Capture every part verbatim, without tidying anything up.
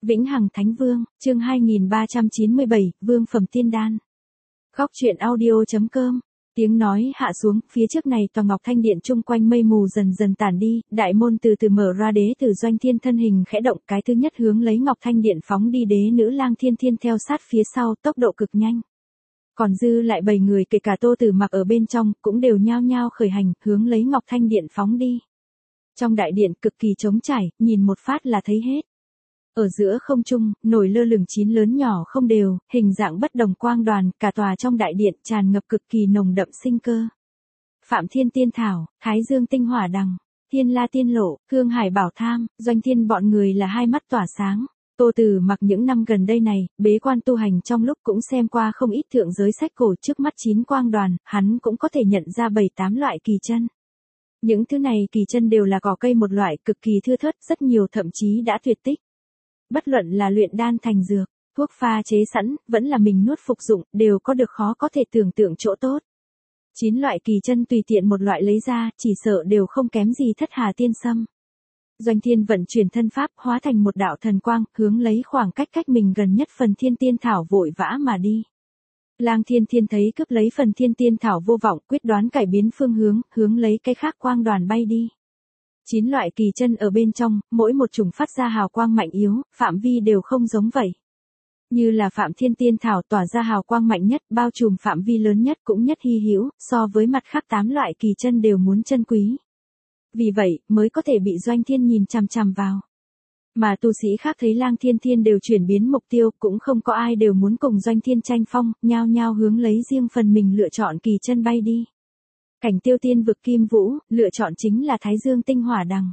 Vĩnh Hằng Thánh Vương, chương hai nghìn ba trăm chín mươi bảy, Vương phẩm tiên đan. Góc truyện audio.com. Tiếng nói hạ xuống, phía trước này tòa Ngọc Thanh Điện chung quanh mây mù dần dần tản đi, đại môn từ từ mở ra, đế tử Doanh Thiên thân hình khẽ động, cái thứ nhất hướng lấy Ngọc Thanh Điện phóng đi, đế nữ Lang Thiên Thiên theo sát phía sau, tốc độ cực nhanh. Còn dư lại bảy người kể cả Tô Tử Mặc ở bên trong, cũng đều nhao nhao khởi hành, hướng lấy Ngọc Thanh Điện phóng đi. Trong đại điện cực kỳ trống trải, nhìn một phát là thấy hết. Ở giữa không trung, nổi lơ lửng chín lớn nhỏ không đều, hình dạng bất đồng quang đoàn, cả tòa trong đại điện tràn ngập cực kỳ nồng đậm sinh cơ. Phạm Thiên Tiên Thảo, Thái Dương Tinh Hỏa Đằng, Thiên La Tiên Lộ, Hương Hải Bảo Tham, Doanh Thiên bọn người là hai mắt tỏa sáng. Tô Tử Mặc những năm gần đây này, bế quan tu hành trong lúc cũng xem qua không ít thượng giới sách cổ, trước mắt chín quang đoàn, hắn cũng có thể nhận ra bảy tám loại kỳ chân. Những thứ này kỳ chân đều là cỏ cây một loại cực kỳ thưa thớt, rất nhiều thậm chí đã tuyệt tích. Bất luận là luyện đan thành dược, thuốc pha chế sẵn, vẫn là mình nuốt phục dụng, đều có được khó có thể tưởng tượng chỗ tốt. Chín loại kỳ chân tùy tiện một loại lấy ra, chỉ sợ đều không kém gì Thất Hà Tiên Sâm. Doanh Thiên vận chuyển thân pháp, hóa thành một đạo thần quang, hướng lấy khoảng cách cách mình gần nhất phần Thiên Tiên Thảo vội vã mà đi. Lang Thiên Thiên thấy cướp lấy phần Thiên Tiên Thảo vô vọng, quyết đoán cải biến phương hướng, hướng lấy cái khác quang đoàn bay đi. Chín loại kỳ chân ở bên trong, mỗi một chủng phát ra hào quang mạnh yếu, phạm vi đều không giống vậy. Như là Phạm Thiên Tiên Thảo tỏa ra hào quang mạnh nhất, bao trùm phạm vi lớn nhất cũng nhất hy hữu, so với mặt khác tám loại kỳ chân đều muốn chân quý. Vì vậy, mới có thể bị Doanh Thiên nhìn chằm chằm vào. Mà tu sĩ khác thấy Lang Thiên Thiên đều chuyển biến mục tiêu, cũng không có ai đều muốn cùng Doanh Thiên tranh phong, nhao nhao hướng lấy riêng phần mình lựa chọn kỳ chân bay đi. Cảnh Tiêu Tiên vực Kim Vũ, lựa chọn chính là Thái Dương Tinh Hỏa Đằng.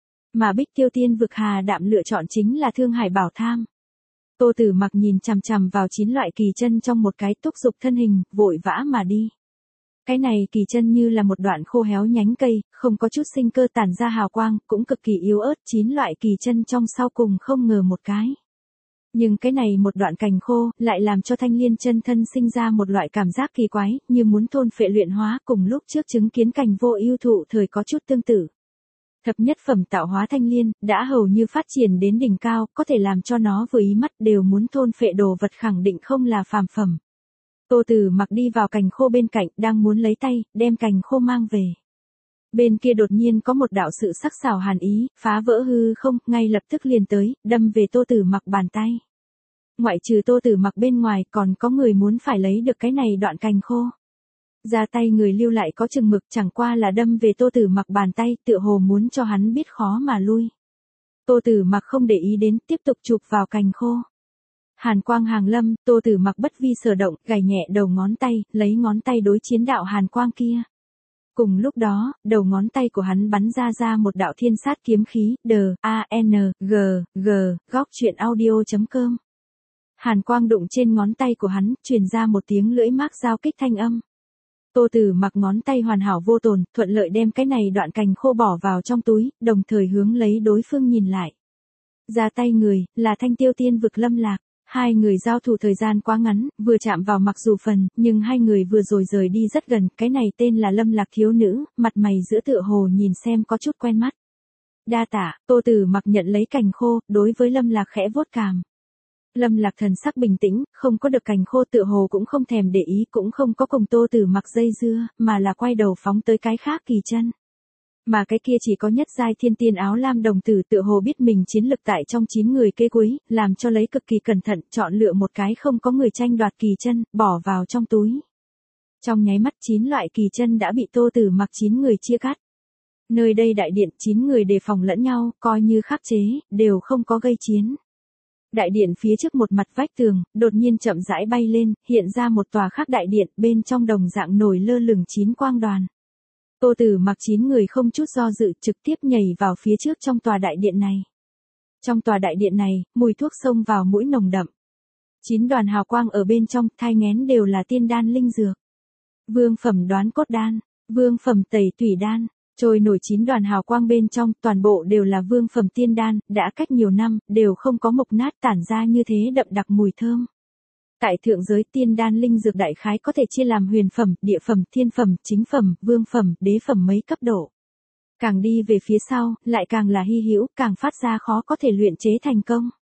Mà Bích Tiêu Tiên vực Hà Đạm lựa chọn chính là Thương Hải Bảo Tham. Tô Tử Mặc nhìn chằm chằm vào chín loại kỳ chân trong một cái, thúc giục thân hình, vội vã mà đi. Cái này kỳ chân như là một đoạn khô héo nhánh cây, không có chút sinh cơ tản ra hào quang, cũng cực kỳ yếu ớt, chín loại kỳ chân trong sau cùng không ngờ một cái. Nhưng cái này một đoạn cành khô, lại làm cho Thanh Liên chân thân sinh ra một loại cảm giác kỳ quái, như muốn thôn phệ luyện hóa, cùng lúc trước chứng kiến cành vô ưu thụ thời có chút tương tự. Thập nhất phẩm tạo hóa Thanh Liên, đã hầu như phát triển đến đỉnh cao, có thể làm cho nó vừa ý mắt đều muốn thôn phệ đồ vật, khẳng định không là phàm phẩm. Tô Tử Mặc đi vào cành khô bên cạnh, đang muốn lấy tay, đem cành khô mang về. Bên kia đột nhiên có một đạo sự sắc sảo hàn ý, phá vỡ hư không, ngay lập tức liền tới, đâm về Tô Tử Mặc bàn tay. Ngoại trừ Tô Tử Mặc bên ngoài, còn có người muốn phải lấy được cái này đoạn cành khô. Ra tay người lưu lại có chừng mực, chẳng qua là đâm về Tô Tử Mặc bàn tay, tựa hồ muốn cho hắn biết khó mà lui. Tô Tử Mặc không để ý đến, tiếp tục chụp vào cành khô. Hàn quang hàng lâm, Tô Tử Mặc bất vi sở động, gảy nhẹ đầu ngón tay, lấy ngón tay đối chiến đạo hàn quang kia. Cùng lúc đó, đầu ngón tay của hắn bắn ra ra một đạo thiên sát kiếm khí, D, A, N, G, G, góc truyện audio.com. Hàn quang đụng trên ngón tay của hắn, truyền ra một tiếng lưỡi mác giao kích thanh âm. Tô Tử Mặc ngón tay hoàn hảo vô tổn, thuận lợi đem cái này đoạn cành khô bỏ vào trong túi, đồng thời hướng lấy đối phương nhìn lại. Ra tay người, là Thanh Tiêu Tiên vực Lâm Lạc. Hai người giao thủ thời gian quá ngắn, vừa chạm vào mặc dù phần, nhưng hai người vừa rồi rời đi rất gần, cái này tên là Lâm Lạc thiếu nữ, mặt mày giữa tựa hồ nhìn xem có chút quen mắt. Đa tạ, Tô Tử Mặc nhận lấy cành khô, đối với Lâm Lạc khẽ vuốt cằm. Lâm Lạc thần sắc bình tĩnh, không có được cành khô tựa hồ cũng không thèm để ý, cũng không có cùng Tô Tử Mặc dây dưa, mà là quay đầu phóng tới cái khác kỳ chân. Mà cái kia chỉ có nhất giai thiên tiên áo lam đồng tử tựa hồ biết mình chiến lực tại trong chín người kế cuối, làm cho lấy cực kỳ cẩn thận, chọn lựa một cái không có người tranh đoạt kỳ chân, bỏ vào trong túi. Trong nháy mắt chín loại kỳ chân đã bị Tô Tử Mặc chín người chia cắt. Nơi đây đại điện chín người đề phòng lẫn nhau, coi như khắc chế, đều không có gây chiến. Đại điện phía trước một mặt vách tường, đột nhiên chậm rãi bay lên, hiện ra một tòa khác đại điện, bên trong đồng dạng nổi lơ lửng chín quang đoàn. Tô Tử Mặc chín người không chút do dự, trực tiếp nhảy vào phía trước trong tòa đại điện này. Trong tòa đại điện này, mùi thuốc xông vào mũi nồng đậm. Chín đoàn hào quang ở bên trong, thai nghén đều là tiên đan linh dược. Vương phẩm đoán cốt đan, vương phẩm tẩy tủy đan, trôi nổi chín đoàn hào quang bên trong, toàn bộ đều là vương phẩm tiên đan, đã cách nhiều năm, đều không có mục nát tản ra như thế đậm đặc mùi thơm. Tại thượng giới tiên đan linh dược đại khái có thể chia làm huyền phẩm, địa phẩm, thiên phẩm, chính phẩm, vương phẩm, đế phẩm mấy cấp độ. Càng đi về phía sau, lại càng là hy hữu, càng phát ra khó có thể luyện chế thành công.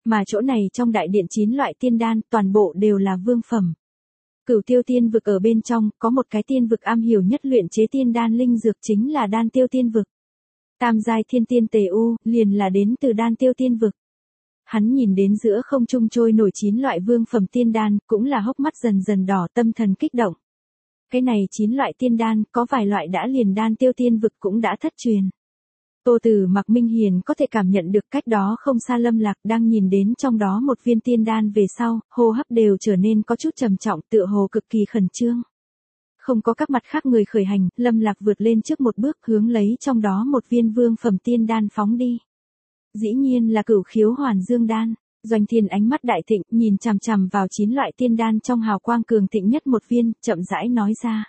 Mà chỗ này trong đại điện chín loại tiên đan, toàn bộ đều là vương phẩm. Cửu tiêu tiên vực ở bên trong, có một cái tiên vực am hiểu nhất luyện chế tiên đan linh dược chính là đan tiêu tiên vực. Tam giai thiên tiên tề u, liền là đến từ đan tiêu tiên vực. Hắn nhìn đến giữa không trung trôi nổi chín loại vương phẩm tiên đan, cũng là hốc mắt dần dần đỏ, tâm thần kích động. Cái này chín loại tiên đan, có vài loại đã liền đan tiêu tiên vực cũng đã thất truyền. Tô Tử Mặc Minh Hiền có thể cảm nhận được cách đó không xa Lâm Lạc đang nhìn đến trong đó một viên tiên đan về sau, hô hấp đều trở nên có chút trầm trọng, tựa hồ cực kỳ khẩn trương. Không có các mặt khác người khởi hành, Lâm Lạc vượt lên trước một bước hướng lấy trong đó một viên vương phẩm tiên đan phóng đi. Dĩ nhiên là Cửu Khiếu Hoàn Dương đan. Doanh Thiên ánh mắt đại thịnh, nhìn chằm chằm vào chín loại tiên đan trong hào quang cường thịnh nhất một viên, chậm rãi nói ra.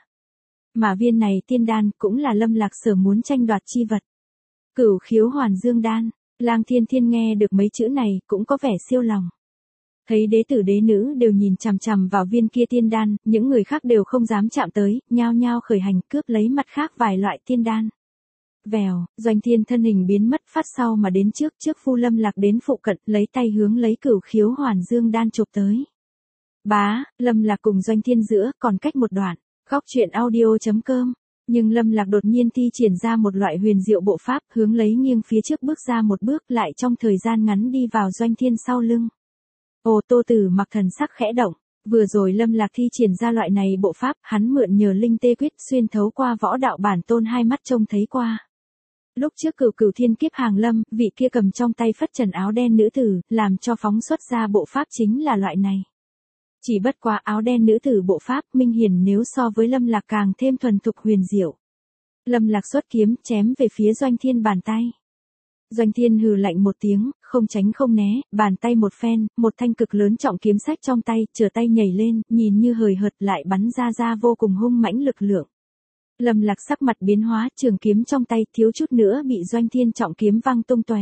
Mà viên này tiên đan cũng là Lâm Lạc sở muốn tranh đoạt chi vật. Cửu Khiếu Hoàn Dương đan. Lang Thiên Thiên nghe được mấy chữ này, cũng có vẻ siêu lòng. Thấy đế tử đế nữ đều nhìn chằm chằm vào viên kia tiên đan, những người khác đều không dám chạm tới, nhao nhao khởi hành cướp lấy mặt khác vài loại tiên đan. Vèo, Doanh Thiên thân hình biến mất phát sau mà đến trước trước phu Lâm Lạc đến phụ cận, lấy tay hướng lấy Cửu Khiếu Hoàn Dương đan chụp tới. Bá, Lâm Lạc cùng Doanh Thiên giữa, còn cách một đoạn, góc truyện audio chấm com. Nhưng Lâm Lạc đột nhiên thi triển ra một loại huyền diệu bộ pháp, hướng lấy nghiêng phía trước bước ra một bước, lại trong thời gian ngắn đi vào Doanh Thiên sau lưng. Ồ, Tô Tử Mặc thần sắc khẽ động, vừa rồi Lâm Lạc thi triển ra loại này bộ pháp, hắn mượn nhờ linh tê quyết xuyên thấu qua võ đạo bản tôn hai mắt trông thấy qua. Lúc trước Cửu Cửu Thiên Kiếp hàng lâm, vị kia cầm trong tay phất trần áo đen nữ tử, làm cho phóng xuất ra bộ pháp chính là loại này. Chỉ bất quá áo đen nữ tử bộ pháp, Minh Hiền nếu so với Lâm Lạc càng thêm thuần thục huyền diệu. Lâm Lạc xuất kiếm, chém về phía Doanh Thiên bàn tay. Doanh Thiên hừ lạnh một tiếng, không tránh không né, bàn tay một phen, một thanh cực lớn trọng kiếm sách trong tay, trở tay nhảy lên, nhìn như hời hợt lại bắn ra ra vô cùng hung mãnh lực lượng. Lâm Lạc sắc mặt biến hóa, trường kiếm trong tay thiếu chút nữa bị Doanh Thiên trọng kiếm văng tung tóe.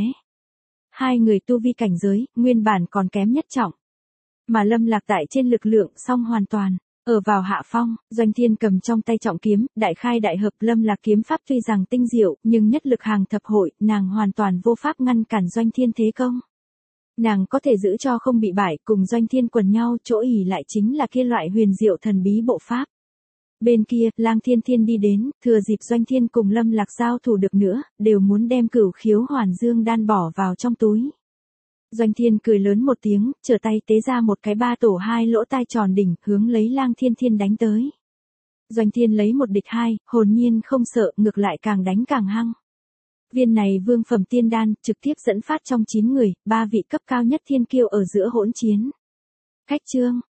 Hai người tu vi cảnh giới, nguyên bản còn kém nhất trọng. Mà Lâm Lạc tại trên lực lượng song hoàn toàn, ở vào hạ phong, Doanh Thiên cầm trong tay trọng kiếm, đại khai đại hợp. Lâm Lạc kiếm pháp tuy rằng tinh diệu, nhưng nhất lực hàng thập hội, nàng hoàn toàn vô pháp ngăn cản Doanh Thiên thế công. Nàng có thể giữ cho không bị bại, cùng Doanh Thiên quần nhau, chỗ ỉ lại chính là kia loại huyền diệu thần bí bộ pháp. Bên kia, Lang Thiên Thiên đi đến, thừa dịp Doanh Thiên cùng Lâm Lạc giao thủ được nữa, đều muốn đem Cửu Khiếu Hoàn Dương đan bỏ vào trong túi. Doanh Thiên cười lớn một tiếng, trở tay tế ra một cái ba tổ hai lỗ tai tròn đỉnh, hướng lấy Lang Thiên Thiên đánh tới. Doanh Thiên lấy một địch hai, hồn nhiên không sợ, ngược lại càng đánh càng hăng. Viên này vương phẩm tiên đan, trực tiếp dẫn phát trong chín người, ba vị cấp cao nhất thiên kiêu ở giữa hỗn chiến. Khách chương,